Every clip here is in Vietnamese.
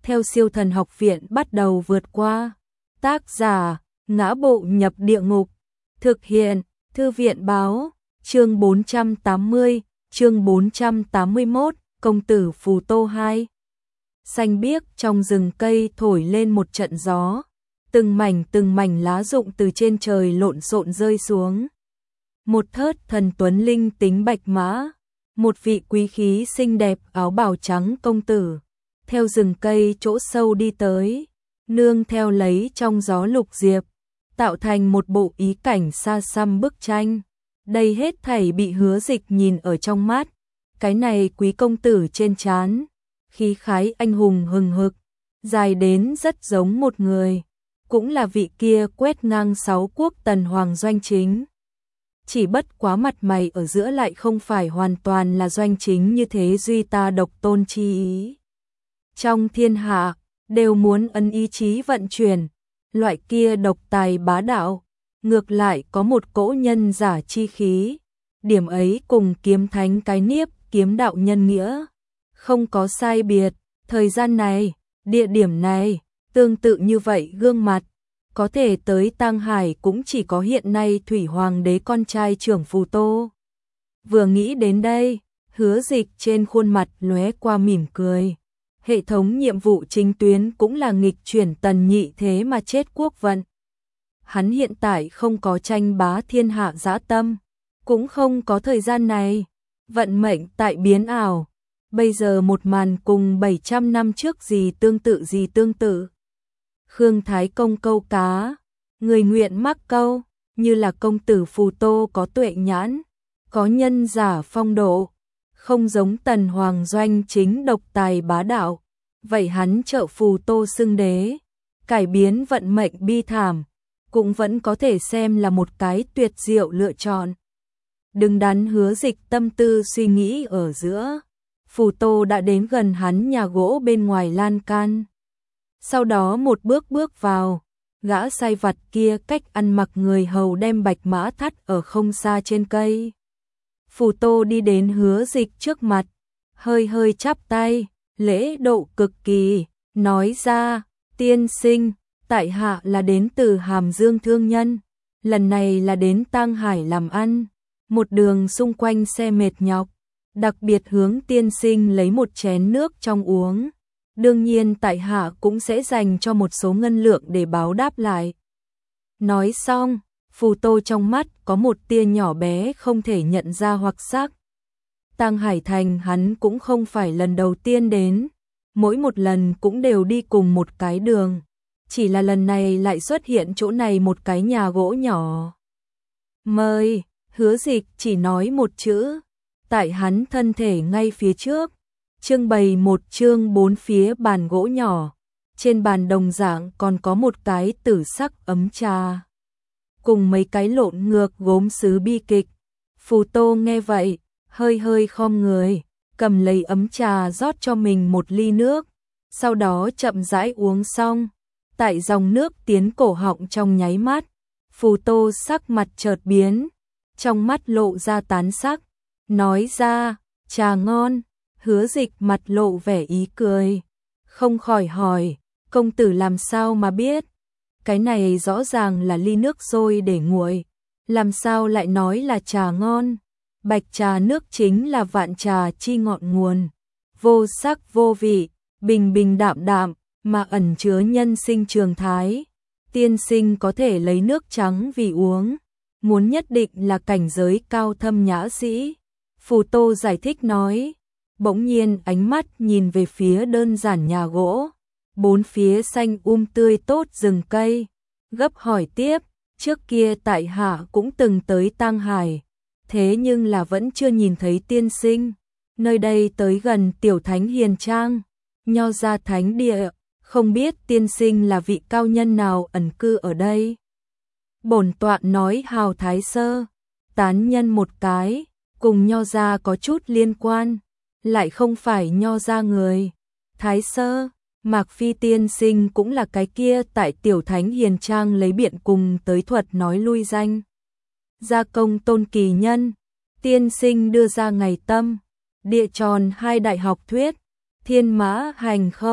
theo Siêu Thần Học Viện bắt đầu vượt qua. Tác giả: Ngã Bộ Nhập Địa Ngục. Thực hiện: Thư viện báo. Chương 480, chương 481, Công tử Phù Tô 2. Xanh biếc trong rừng cây thổi lên một trận gió, từng mảnh lá rụng từ trên trời lộn xộn rơi xuống. Một thớt thần tuấn linh tính bạch mã, một vị quý khí xinh đẹp áo bào trắng công tử, theo rừng cây chỗ sâu đi tới, nương theo lấy trong gió lục diệp, tạo thành một bộ ý cảnh xa xăm bức tranh. Đây hết thảy bị Hứa Dịch nhìn ở trong mắt, cái này quý công tử trên trán, khí khái anh hùng hừng hực, dài đến rất giống một người, cũng là vị kia quét ngang 6 quốc tần hoàng Doanh Chính. Chỉ bất quá mặt mày ở giữa lại không phải hoàn toàn là Doanh Chính như thế duy ta độc tôn chi ý. Trong thiên hạ, đều muốn ấn ý chí vận chuyển, loại kia độc tài bá đạo, ngược lại có một cỗ nhân giả chi khí, điểm ấy cùng kiếm thánh cái niếp kiếm đạo nhân nghĩa không có sai biệt. Thời gian này, địa điểm này, tương tự như vậy gương mặt, có thể tới Tang Hải cũng chỉ có hiện nay Thủy Hoàng đế con trai trưởng Phù Tô. Vừa nghĩ đến đây, Hứa Dịch trên khuôn mặt lóe qua mỉm cười. Hệ thống nhiệm vụ chính tuyến cũng là nghịch chuyển tần nhị thế mà chết quốc vận. Hắn hiện tại không có tranh bá thiên hạ dã tâm, cũng không có thời gian này. Vận mệnh tại biến ảo, bây giờ một màn cùng 700 năm trước gì tương tự. Khương Thái Công câu cá, người nguyện mắc câu, như là công tử Phù Tô có tuệ nhãn, có nhân giả phong độ, không giống tần hoàng Doanh Chính độc tài bá đạo. Vậy hắn trợ Phù Tô xưng đế, cải biến vận mệnh bi thảm, cũng vẫn có thể xem là một cái tuyệt diệu lựa chọn. Đừng đắn Hứa Dịch tâm tư suy nghĩ ở giữa, Phù Tô đã đến gần hắn nhà gỗ bên ngoài lan can. Sau đó một bước vào, gã sai vặt kia cách ăn mặc người hầu đem bạch mã thắt ở không xa trên cây. Phù Tô đi đến Hứa Dịch trước mặt, hơi chắp tay, lễ độ cực kỳ, nói ra: tiên sinh, tại hạ là đến từ Hàm Dương thương nhân, lần này là đến Tang Hải làm ăn, một đường xung quanh xe mệt nhọc, đặc biệt hướng tiên sinh lấy một chén nước trong uống. Đương nhiên tại hạ cũng sẽ dành cho một số ngân lượng để báo đáp lại. Nói xong, Phù Tô trong mắt có một tia nhỏ bé không thể nhận ra hoặc sắc. Tang Hải Thành hắn cũng không phải lần đầu tiên đến, mỗi một lần cũng đều đi cùng một cái đường, chỉ là lần này lại xuất hiện chỗ này một cái nhà gỗ nhỏ. Mời. Hứa Dịch chỉ nói một chữ, tại hắn thân thể ngay phía trước, trưng bày một chương 4 phía bàn gỗ nhỏ, trên bàn đồng dạng còn có một cái tử sắc ấm trà, cùng mấy cái lộn ngược gốm sứ bi kịch. Phù Tô nghe vậy, hơi khom người, cầm lấy ấm trà rót cho mình một ly nước, sau đó chậm rãi uống xong. Tại dòng nước tiến cổ họng trong nháy mắt, Phù Tô sắc mặt chợt biến, trong mắt lộ ra tán sắc, nói ra: trà ngon. Hứa Dịch mặt lộ vẻ ý cười, không khỏi hỏi: công tử làm sao mà biết? Cái này rõ ràng là ly nước sôi để nguội, làm sao lại nói là trà ngon? Bạch trà nước chính là vạn trà chi ngọn nguồn, vô sắc vô vị, bình bình đạm đạm, mà ẩn chứa nhân sinh trường thái. Tiên sinh có thể lấy nước trắng vì uống, muốn nhất định là cảnh giới cao thâm nhã sĩ. Phù Tô giải thích nói, bỗng nhiên ánh mắt nhìn về phía đơn giản nhà gỗ, bốn phía xanh tươi tốt rừng cây, gấp hỏi tiếp: trước kia tại hạ cũng từng tới Tang Hải, thế nhưng là vẫn chưa nhìn thấy tiên sinh. Nơi đây tới gần Tiểu Thánh Hiền Trang, Nho gia thánh địa, không biết tiên sinh là vị cao nhân nào ẩn cư ở đây. Bổn tọa nói Hào Thái Sơ, tán nhân một cái, cùng Nho gia có chút liên quan, lại không phải Nho gia người. Thái Sơ, Mạc Phi tiên sinh cũng là cái kia tại Tiểu Thánh Hiền Trang lấy biện cùng tới thuật nói lui danh. Gia công tôn kỳ nhân, tiên sinh đưa ra ngày tâm, địa tròn 2 đại học thuyết, thiên mã hành không,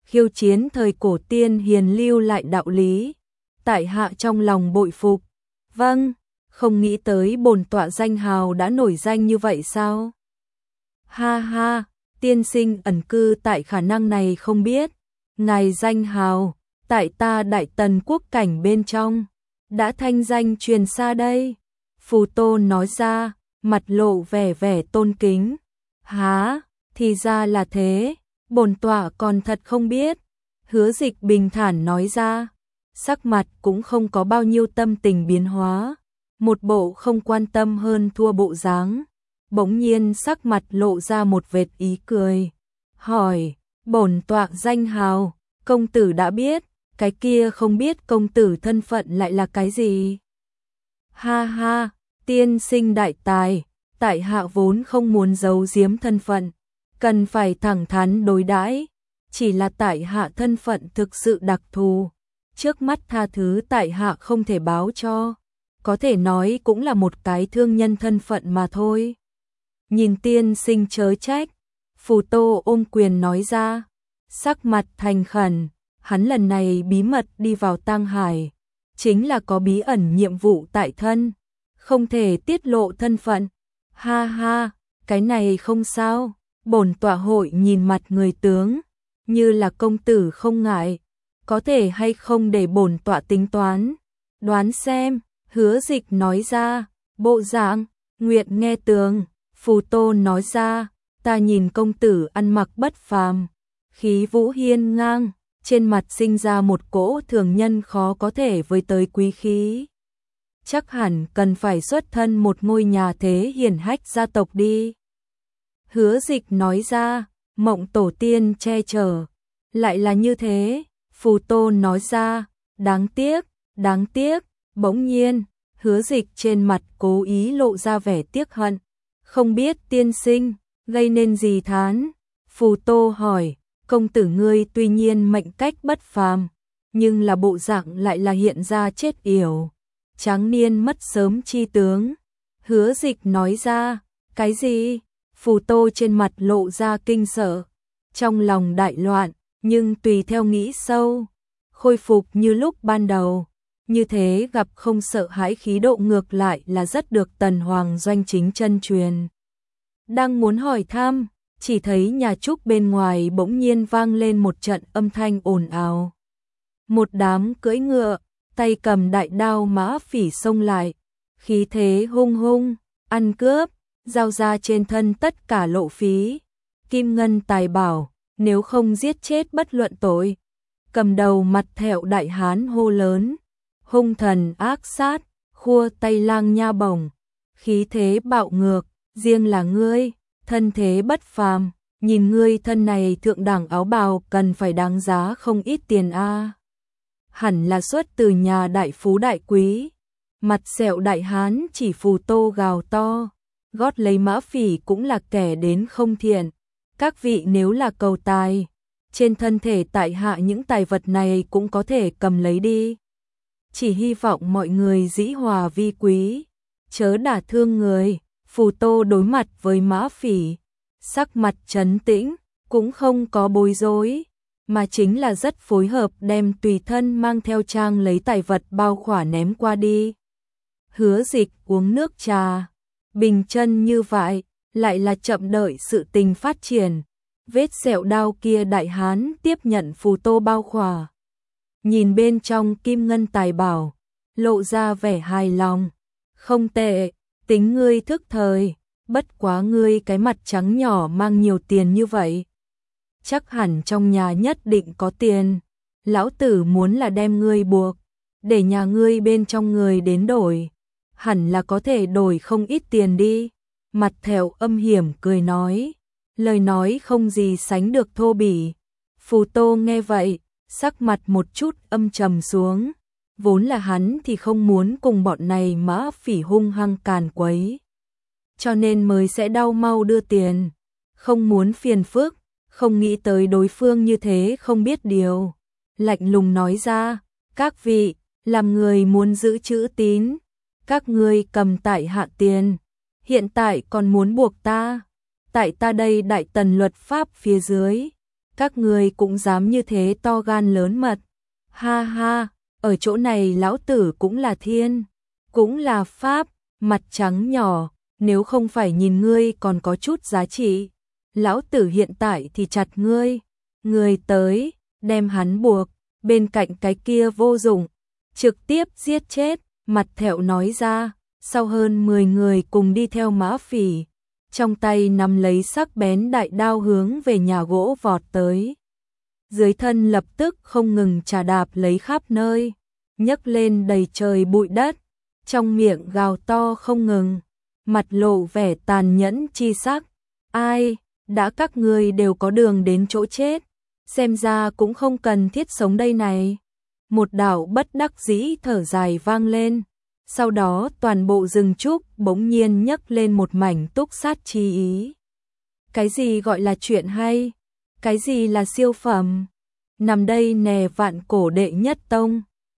khiêu chiến thời cổ tiên hiền lưu lại đạo lý, tại hạ trong lòng bội phục. Vâng, không nghĩ tới bổn tọa danh hào đã nổi danh như vậy sao? Ha ha, tiên sinh ẩn cư tại khả năng này không biết, ngài danh hào, tại ta Đại Tần quốc cảnh bên trong, đã thanh danh truyền xa đây. Phù Tô nói ra, mặt lộ vẻ vẻ tôn kính. Há, thì ra là thế, bổn tọa còn thật không biết. Hứa Dịch bình thản nói ra, sắc mặt cũng không có bao nhiêu tâm tình biến hóa, một bộ không quan tâm hơn thua bộ dáng. Bỗng nhiên sắc mặt lộ ra một vệt ý cười, hỏi, bổn tọa danh hào, công tử đã biết, cái kia không biết công tử thân phận lại là cái gì? Ha ha, tiên sinh đại tài, tại hạ vốn không muốn giấu giếm thân phận, cần phải thẳng thắn đối đãi, chỉ là tại hạ thân phận thực sự đặc thù, trước mắt tha thứ tại hạ không thể báo cho, có thể nói cũng là một cái thương nhân thân phận mà thôi. Nhìn tiên sinh chớ trách, Phù Tô ôm quyền nói ra, sắc mặt thành khẩn, hắn lần này bí mật đi vào Tang Hải, chính là có bí ẩn nhiệm vụ tại thân, không thể tiết lộ thân phận. Ha ha, cái này không sao, bổn tọa hội nhìn mặt người tướng, như là công tử không ngại, có thể hay không để bổn tọa tính toán, đoán xem. Hứa Dịch nói ra, bộ dạng, nguyện nghe tường. Phù Tô nói ra, ta nhìn công tử ăn mặc bất phàm, khí vũ hiên ngang, trên mặt sinh ra một cỗ thường nhân khó có thể với tới quý khí. Chắc hẳn cần phải xuất thân một ngôi nhà thế hiển hách gia tộc đi. Hứa Dịch nói ra, mộng tổ tiên che chở, lại là như thế. Phù Tô nói ra, đáng tiếc, bỗng nhiên, Hứa Dịch trên mặt cố ý lộ ra vẻ tiếc hận. Không biết tiên sinh, gây nên gì thán? Phù Tô hỏi, công tử ngươi tuy nhiên mệnh cách bất phàm, nhưng là bộ dạng lại là hiện ra chết yểu, tráng niên mất sớm chi tướng. Hứa Dịch nói ra, cái gì? Phù Tô trên mặt lộ ra kinh sợ, trong lòng đại loạn, nhưng tùy theo nghĩ sâu, khôi phục như lúc ban đầu. Như thế gặp không sợ hãi khí độ ngược lại là rất được Tần Hoàng Doanh chính chân truyền. Đang muốn hỏi thăm, chỉ thấy nhà trúc bên ngoài bỗng nhiên vang lên một trận âm thanh ồn ào. Một đám cưỡi ngựa, tay cầm đại đao mã phỉ xông lại, khí thế hung hung, ăn cướp, giao ra trên thân tất cả lộ phí, kim ngân tài bảo, nếu không giết chết bất luận tội. Cầm đầu mặt thẹo đại hán hô lớn, hung thần ác sát, khua tay lang nha bổng, khí thế bạo ngược, riêng là ngươi, thân thế bất phàm, nhìn ngươi thân này thượng đẳng áo bào cần phải đáng giá không ít tiền a. Hẳn là xuất từ nhà đại phú đại quý. Mặt sẹo đại hán chỉ Phù Tô gào to, gót lấy mã phỉ cũng là kẻ đến không thiện. Các vị nếu là cầu tài, trên thân thể tại hạ những tài vật này cũng có thể cầm lấy đi. Chỉ hy vọng mọi người dĩ hòa vi quý, chớ đả thương người. Phù Tô đối mặt với mã phỉ, sắc mặt trấn tĩnh, cũng không có bối rối, mà chính là rất phối hợp đem tùy thân mang theo trang lấy tài vật bao khỏa ném qua đi. Hứa Dịch uống nước trà, bình chân như vậy, lại là chậm đợi sự tình phát triển. Vết sẹo đao kia đại hán tiếp nhận Phù Tô bao khỏa, nhìn bên trong kim ngân tài bảo, lộ ra vẻ hài lòng. Không tệ, tính ngươi thức thời, bất quá ngươi cái mặt trắng nhỏ mang nhiều tiền như vậy. Chắc hẳn trong nhà nhất định có tiền, lão tử muốn là đem ngươi buộc, để nhà ngươi bên trong người đến đổi, hẳn là có thể đổi không ít tiền đi. Mặt thẹo âm hiểm cười nói, lời nói không gì sánh được thô bỉ. Phù Tô nghe vậy, sắc mặt một chút âm trầm xuống, vốn là hắn thì không muốn cùng bọn này mã phỉ hung hăng càn quấy, cho nên mới sẽ đau mau đưa tiền, không muốn phiền phức, không nghĩ tới đối phương như thế không biết điều. Lạnh lùng nói ra, các vị, làm người muốn giữ chữ tín, các ngươi cầm tại hạ tiền, hiện tại còn muốn buộc ta, tại ta đây Đại Tần luật pháp phía dưới, Các ngươi cũng dám như thế to gan lớn mật. Ha ha, ở chỗ này lão tử cũng là thiên, cũng là pháp, mặt trắng nhỏ, nếu không phải nhìn ngươi còn có chút giá trị, lão tử hiện tại thì chặt ngươi. Ngươi tới, đem hắn buộc, bên cạnh cái kia vô dụng, trực tiếp giết chết, mặt thẹo nói ra, sau hơn 10 người cùng đi theo Mã Phỉ, trong tay nắm lấy sắc bén đại đao hướng về nhà gỗ vọt tới. Dưới thân lập tức không ngừng chà đạp lấy khắp nơi, nhấc lên đầy trời bụi đất, trong miệng gào to không ngừng, mặt lộ vẻ tàn nhẫn chi sắc. Ai, đã các ngươi đều có đường đến chỗ chết, xem ra cũng không cần thiết sống đây này. Một đạo bất đắc dĩ thở dài vang lên, sau đó toàn bộ rừng trúc bỗng nhiên nhấc lên một mảnh túc sát chi ý. Cái gì gọi là chuyện hay? Cái gì là siêu phẩm? Nằm đây nè vạn cổ đệ nhất tông.